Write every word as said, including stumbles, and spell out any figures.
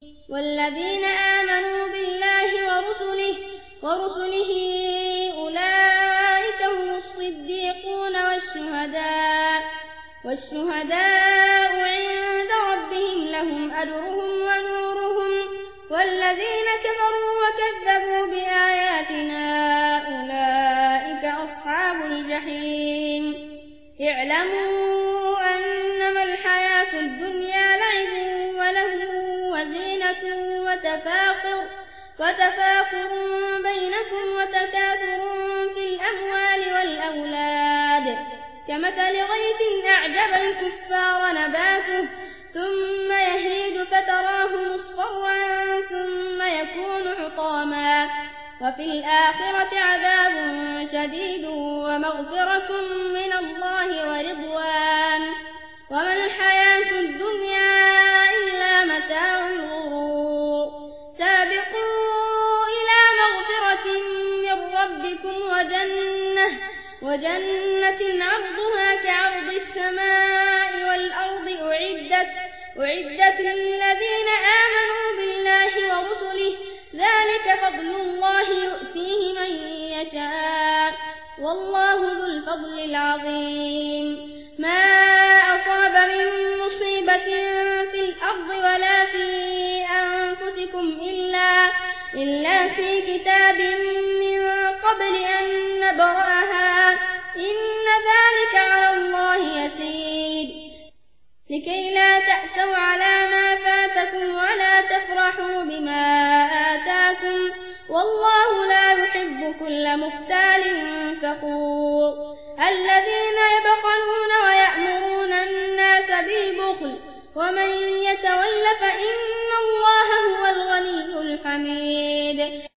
والذين آمنوا بالله ورسله, ورسله أولئك هم الصديقون والشهداء, والشهداء عند ربهم لهم أجرهم ونورهم. والذين كفروا وكذبوا بآياتنا أولئك أصحاب الجحيم. اعلموا أنما الحياة الدنيا لعب وله وزينة وتفاخر, وتفاخر بينكم وتكاثر في الأموال والأولاد كمثل غيث أعجب الكفار نباته ثم يهيج فتراه مصفرا ثم يكون حطاما, وفي الآخرة عذاب شديد ومغفرة من الله ورضوان, وما الحياة الدنيا إلا متاع الغرور. سابقوا إلى مغفرة من ربكم وجنة, وجنة عرضها كعرض السماء والأرض أعدت, أعدت للذين آمنوا بالله ورسله. ذلك فضل الله يؤتيه من يشاء والله ذو الفضل العظيم. ما أصاب من مصيبة في الأرض ولا في أنفسكم إلا, إلا في كتاب من قبل أن نبرأها إن ذلك على الله يسير. لكي لا تأسوا على ما فاتكم ولا تفرحوا بما آتاكم والله لا يحب كل مختال فخور. الذين يبخلون ويأمرون الناس بالبخل ومن يتول فإن الله هو الغني الحميد.